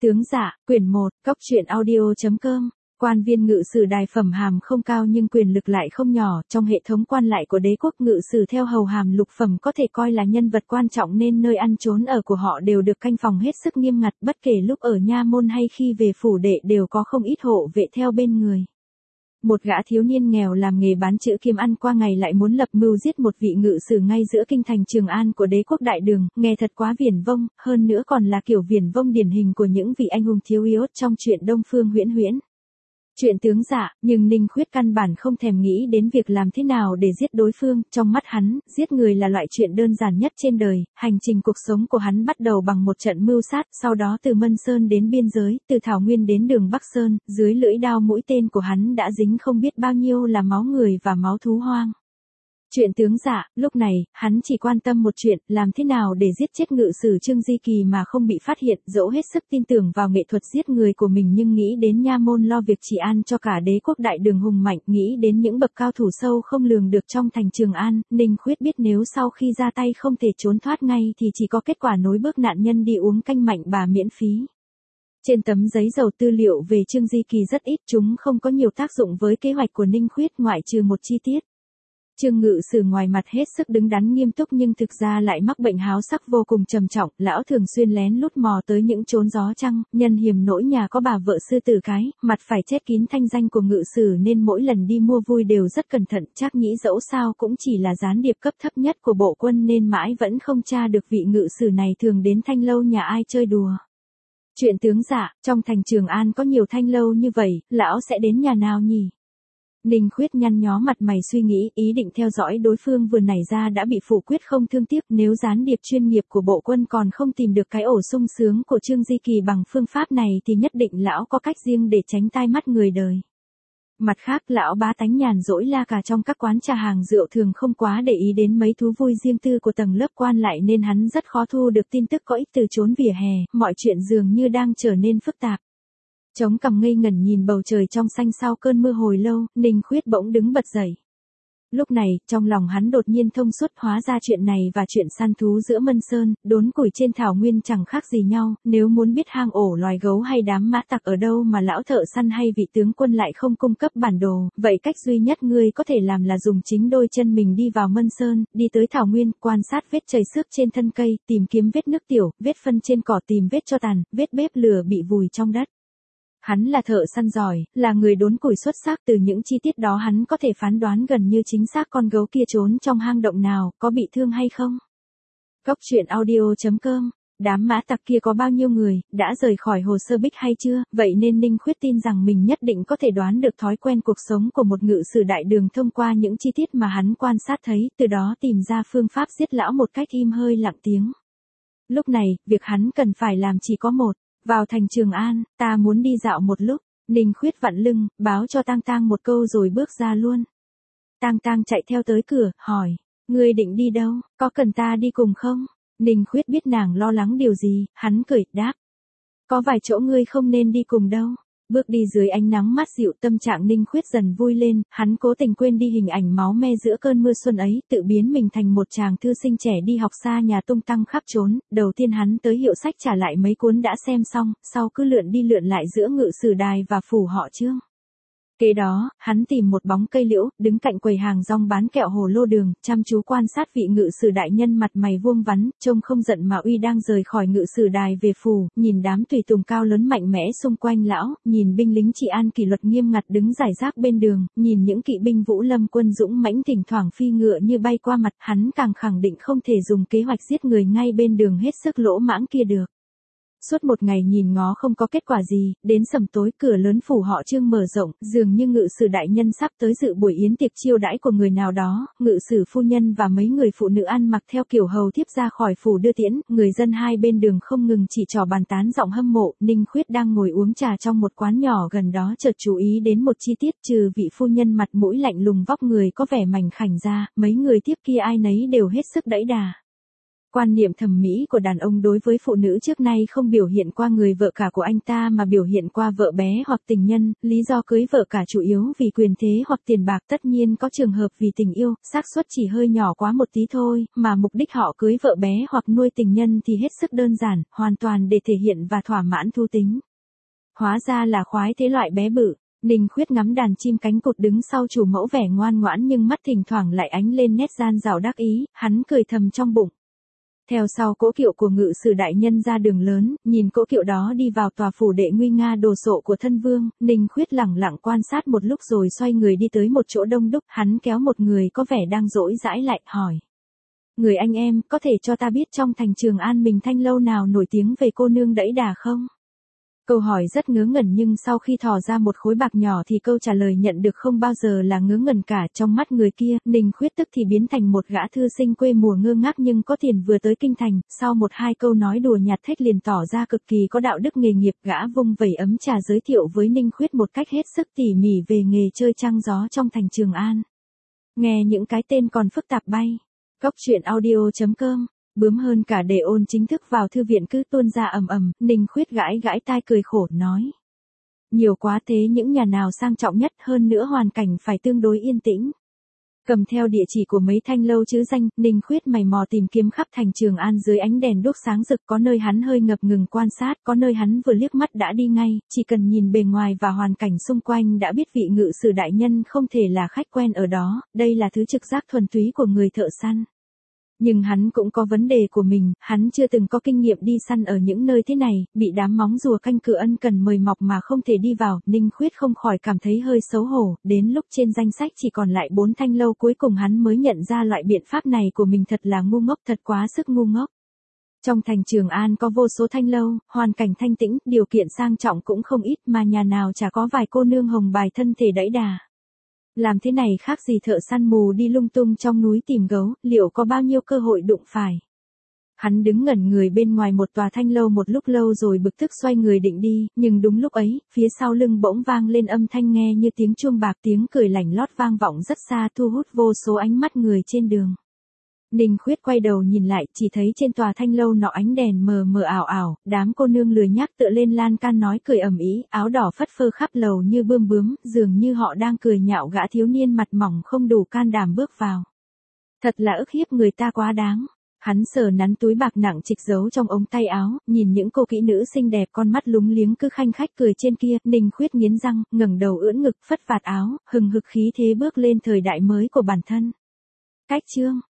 Tướng dạ, quyển 1, Cốc truyện audio.com. Quan viên ngự sử đài phẩm hàm không cao nhưng quyền lực lại không nhỏ, trong hệ thống quan lại của đế quốc ngự sử theo hầu hàm lục phẩm có thể coi là nhân vật quan trọng nên nơi ăn trốn ở của họ đều được canh phòng hết sức nghiêm ngặt, bất kể lúc ở nha môn hay khi về phủ đệ đều có không ít hộ vệ theo bên người. Một gã thiếu niên nghèo làm nghề bán chữ kiếm ăn qua ngày lại muốn lập mưu giết một vị ngự sử ngay giữa kinh thành Trường An của đế quốc đại đường, nghe thật quá viển vông, hơn nữa còn là kiểu viển vông điển hình của những vị anh hùng thiếu yếu trong truyện Đông Phương Huyễn Huyễn. Chuyện tướng dạ, nhưng Ninh Khuyết căn bản không thèm nghĩ đến việc làm thế nào để giết đối phương, trong mắt hắn, giết người là loại chuyện đơn giản nhất trên đời, hành trình cuộc sống của hắn bắt đầu bằng một trận mưu sát, sau đó từ Mân Sơn đến biên giới, từ Thảo Nguyên đến đường Bắc Sơn, dưới lưỡi đao mũi tên của hắn đã dính không biết bao nhiêu là máu người và máu thú hoang. Chuyện tướng dạ, lúc này, hắn chỉ quan tâm một chuyện, làm thế nào để giết chết ngự sử Trương Di Kỳ mà không bị phát hiện, dẫu hết sức tin tưởng vào nghệ thuật giết người của mình nhưng nghĩ đến nha môn lo việc trị an cho cả đế quốc đại đường hùng mạnh, nghĩ đến những bậc cao thủ sâu không lường được trong thành Trường An, Ninh Khuyết biết nếu sau khi ra tay không thể trốn thoát ngay thì chỉ có kết quả nối bước nạn nhân đi uống canh mạnh bà miễn phí. Trên tấm giấy dầu tư liệu về Trương Di Kỳ rất ít, chúng không có nhiều tác dụng với kế hoạch của Ninh Khuyết ngoại trừ một chi tiết. Trương ngự sử ngoài mặt hết sức đứng đắn nghiêm túc nhưng thực ra lại mắc bệnh háo sắc vô cùng trầm trọng, lão thường xuyên lén lút mò tới những chốn gió trăng, nhân hiểm nỗi nhà có bà vợ sư tử cái, mặt phải chết kín thanh danh của ngự sử nên mỗi lần đi mua vui đều rất cẩn thận, chắc nghĩ dẫu sao cũng chỉ là gián điệp cấp thấp nhất của bộ quân nên mãi vẫn không tra được vị ngự sử này thường đến thanh lâu nhà ai chơi đùa. Chuyện tướng dạ, trong thành Trường An có nhiều thanh lâu như vậy, lão sẽ đến nhà nào nhỉ? Ninh Khuyết nhăn nhó mặt mày suy nghĩ, ý định theo dõi đối phương vừa nảy ra đã bị phủ quyết không thương tiếc, nếu gián điệp chuyên nghiệp của bộ quân còn không tìm được cái ổ sung sướng của Trương Di Kỳ bằng phương pháp này thì nhất định lão có cách riêng để tránh tai mắt người đời. Mặt khác, lão bá tánh nhàn rỗi la cà trong các quán trà hàng rượu thường không quá để ý đến mấy thú vui riêng tư của tầng lớp quan lại nên hắn rất khó thu được tin tức có ích từ chốn vỉa hè, mọi chuyện dường như đang trở nên phức tạp. Chống cằm ngây ngẩn nhìn bầu trời trong xanh sau cơn mưa hồi lâu, Ninh Khuyết bỗng đứng bật dậy. Lúc này, trong lòng hắn đột nhiên thông suốt, hóa ra chuyện này và chuyện săn thú giữa Mân Sơn, đốn củi trên thảo nguyên chẳng khác gì nhau, nếu muốn biết hang ổ loài gấu hay đám mã tặc ở đâu mà lão thợ săn hay vị tướng quân lại không cung cấp bản đồ, vậy cách duy nhất ngươi có thể làm là dùng chính đôi chân mình đi vào Mân Sơn, đi tới thảo nguyên, quan sát vết chảy xước trên thân cây, tìm kiếm vết nước tiểu, vết phân trên cỏ, tìm vết tro tàn, vết bếp lửa bị vùi trong đất. Hắn là thợ săn giỏi, là người đốn củi xuất sắc, từ những chi tiết đó hắn có thể phán đoán gần như chính xác con gấu kia trốn trong hang động nào, có bị thương hay không. Cốc truyện audio.com. Đám mã tặc kia có bao nhiêu người, đã rời khỏi hồ sơ bích hay chưa, vậy nên Ninh Khuyết tin rằng mình nhất định có thể đoán được thói quen cuộc sống của một ngự sử đại đường thông qua những chi tiết mà hắn quan sát thấy, từ đó tìm ra phương pháp giết lão một cách im hơi lặng tiếng. Lúc này, việc hắn cần phải làm chỉ có một. Vào thành Trường An, ta muốn đi dạo một lúc. Ninh Khuyết vặn lưng, báo cho Tang Tang một câu rồi bước ra luôn. Tang Tang chạy theo tới cửa, hỏi, ngươi định đi đâu, có cần ta đi cùng không? Ninh Khuyết biết nàng lo lắng điều gì, hắn cười, đáp. Có vài chỗ ngươi không nên đi cùng đâu. Bước đi dưới ánh nắng mát dịu, tâm trạng Ninh Khuyết dần vui lên, hắn cố tình quên đi hình ảnh máu me giữa cơn mưa xuân ấy, tự biến mình thành một chàng thư sinh trẻ đi học xa nhà tung tăng khắp trốn, đầu tiên hắn tới hiệu sách trả lại mấy cuốn đã xem xong, sau cứ lượn đi lượn lại giữa ngự sử đài và phủ họ Trương. Kế đó, hắn tìm một bóng cây liễu, đứng cạnh quầy hàng rong bán kẹo hồ lô đường, chăm chú quan sát vị ngự sử đại nhân mặt mày vuông vắn, trông không giận mà uy đang rời khỏi ngự sử đài về phủ, nhìn đám tùy tùng cao lớn mạnh mẽ xung quanh lão, nhìn binh lính trị an kỷ luật nghiêm ngặt đứng rải rác bên đường, nhìn những kỵ binh Vũ Lâm quân dũng mãnh thỉnh thoảng phi ngựa như bay qua mặt, hắn càng khẳng định không thể dùng kế hoạch giết người ngay bên đường hết sức lỗ mãng kia được. Suốt một ngày nhìn ngó không có kết quả gì, đến sầm tối cửa lớn phủ họ Trương mở rộng, dường như ngự sử đại nhân sắp tới dự buổi yến tiệc chiêu đãi của người nào đó, ngự sử phu nhân và mấy người phụ nữ ăn mặc theo kiểu hầu thiếp ra khỏi phủ đưa tiễn, người dân hai bên đường không ngừng chỉ trò bàn tán giọng hâm mộ. Ninh Khuyết đang ngồi uống trà trong một quán nhỏ gần đó chợt chú ý đến một chi tiết, trừ vị phu nhân mặt mũi lạnh lùng vóc người có vẻ mảnh khảnh ra, mấy người tiếp kia ai nấy đều hết sức đẫy đà. Quan niệm thẩm mỹ của đàn ông đối với phụ nữ trước nay không biểu hiện qua người vợ cả của anh ta mà biểu hiện qua vợ bé hoặc tình nhân, lý do cưới vợ cả chủ yếu vì quyền thế hoặc tiền bạc, tất nhiên có trường hợp vì tình yêu, xác suất chỉ hơi nhỏ quá một tí thôi, mà mục đích họ cưới vợ bé hoặc nuôi tình nhân thì hết sức đơn giản, hoàn toàn để thể hiện và thỏa mãn thú tính. Hóa ra là khoái thế loại bé bự. Ninh Khuyết ngắm đàn chim cánh cụt đứng sau chủ mẫu vẻ ngoan ngoãn nhưng mắt thỉnh thoảng lại ánh lên nét gian dảo đắc ý, hắn cười thầm trong bụng. Theo sau cỗ kiệu của ngự sử đại nhân ra đường lớn, nhìn cỗ kiệu đó đi vào tòa phủ đệ nguy nga đồ sộ của thân vương, Ninh Khuyết lẳng lặng quan sát một lúc rồi xoay người đi tới một chỗ đông đúc, hắn kéo một người có vẻ đang dỗi dãi lại, hỏi. Người anh em, có thể cho ta biết trong thành Trường An mình thanh lâu nào nổi tiếng về cô nương đẫy đà không? Câu hỏi rất ngớ ngẩn nhưng sau khi thò ra một khối bạc nhỏ thì câu trả lời nhận được không bao giờ là ngớ ngẩn cả. Trong mắt người kia, Ninh Khuyết tức thì biến thành một gã thư sinh quê mùa ngơ ngác nhưng có tiền vừa tới kinh thành, sau một hai câu nói đùa nhạt thách liền tỏ ra cực kỳ có đạo đức nghề nghiệp. Gã vung vẩy ấm trà giới thiệu với Ninh Khuyết một cách hết sức tỉ mỉ về nghề chơi trăng gió trong thành Trường An. Nghe những cái tên còn phức tạp bay. Góc truyện audio.com. Bướm hơn cả để ôn chính thức vào thư viện cứ tuôn ra ầm ầm, Ninh Khuyết gãi gãi tai cười khổ nói. Nhiều quá thế, những nhà nào sang trọng nhất, hơn nữa hoàn cảnh phải tương đối yên tĩnh. Cầm theo địa chỉ của mấy thanh lâu chứ danh, Ninh Khuyết mày mò tìm kiếm khắp thành Trường An dưới ánh đèn đuốc sáng rực, có nơi hắn hơi ngập ngừng quan sát, có nơi hắn vừa liếc mắt đã đi ngay, chỉ cần nhìn bề ngoài và hoàn cảnh xung quanh đã biết vị ngự sử đại nhân không thể là khách quen ở đó, đây là thứ trực giác thuần túy của người thợ săn. Nhưng hắn cũng có vấn đề của mình, hắn chưa từng có kinh nghiệm đi săn ở những nơi thế này, bị đám móng rùa canh cửa ân cần mời mọc mà không thể đi vào, Ninh Khuyết không khỏi cảm thấy hơi xấu hổ, đến lúc trên danh sách chỉ còn lại 4 thanh lâu cuối cùng hắn mới nhận ra loại biện pháp này của mình thật là ngu ngốc, thật quá sức ngu ngốc. Trong thành Trường An có vô số thanh lâu, hoàn cảnh thanh tĩnh, điều kiện sang trọng cũng không ít mà nhà nào chả có vài cô nương hồng bài thân thể đẫy đà. Làm thế này khác gì thợ săn mù đi lung tung trong núi tìm gấu, liệu có bao nhiêu cơ hội đụng phải. Hắn đứng ngẩn người bên ngoài một tòa thanh lâu một lúc lâu rồi bực tức xoay người định đi, nhưng đúng lúc ấy, phía sau lưng bỗng vang lên âm thanh nghe như tiếng chuông bạc, tiếng cười lảnh lót vang vọng rất xa thu hút vô số ánh mắt người trên đường. Ninh Khuyết quay đầu nhìn lại, chỉ thấy trên tòa thanh lâu nọ ánh đèn mờ mờ ảo ảo, đám cô nương lười nhác tựa lên lan can nói cười ầm ĩ, áo đỏ phất phơ khắp lầu như bươm bướm, dường như họ đang cười nhạo gã thiếu niên mặt mỏng không đủ can đảm bước vào. Thật là ức hiếp người ta quá đáng. Hắn sờ nắn túi bạc nặng trịch giấu trong ống tay áo, nhìn những cô kỹ nữ xinh đẹp con mắt lúng liếng cứ khanh khách cười trên kia, Ninh Khuyết nghiến răng, ngẩng đầu ưỡn ngực phất vạt áo, hừng hực khí thế bước lên thời đại mới của bản thân. Cách chương